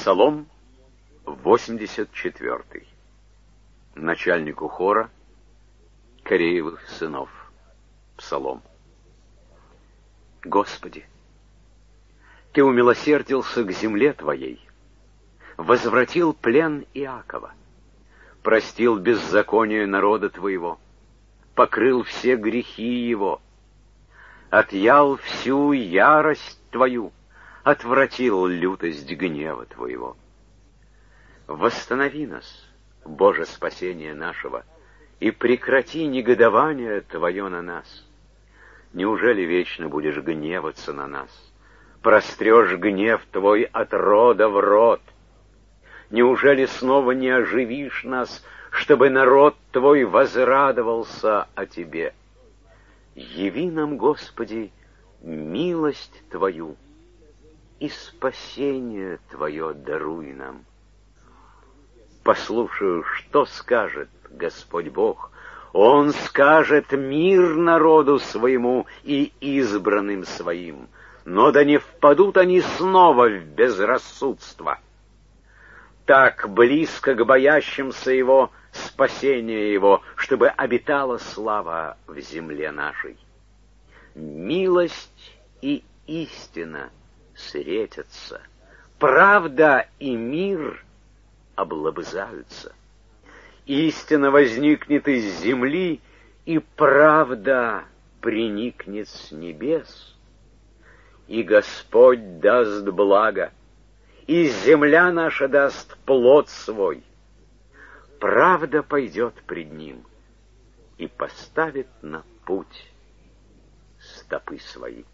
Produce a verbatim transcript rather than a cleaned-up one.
Псалом восемьдесят четвёртый. Начальнику хора Кореевых сынов. Псалом. Господи, Ты умилосердился к земле Твоей, возвратил плен Иакова, простил беззаконие народа Твоего, покрыл все грехи его, отъял всю ярость Твою, отвратил лютость гнева Твоего. Восстанови нас, Боже спасение нашего, и прекрати негодование Твое на нас. Неужели вечно будешь гневаться на нас? Прострешь гнев Твой от рода в род. Неужели снова не оживишь нас, чтобы народ Твой возрадовался о Тебе? Яви нам, Господи, милость Твою, и спасение Твое даруй нам. Послушаю, что скажет Господь Бог. Он скажет мир народу своему и избранным своим, но да не впадут они снова в безрассудство. Так близко к боящимся Его спасение Его, чтобы обитала слава в земле нашей. Милость и истина встретятся, правда и мир облобызаются. Истина возникнет из земли, и правда приникнет с небес. И Господь даст благо, и земля наша даст плод свой. Правда пойдет пред Ним и поставит на путь стопы свои.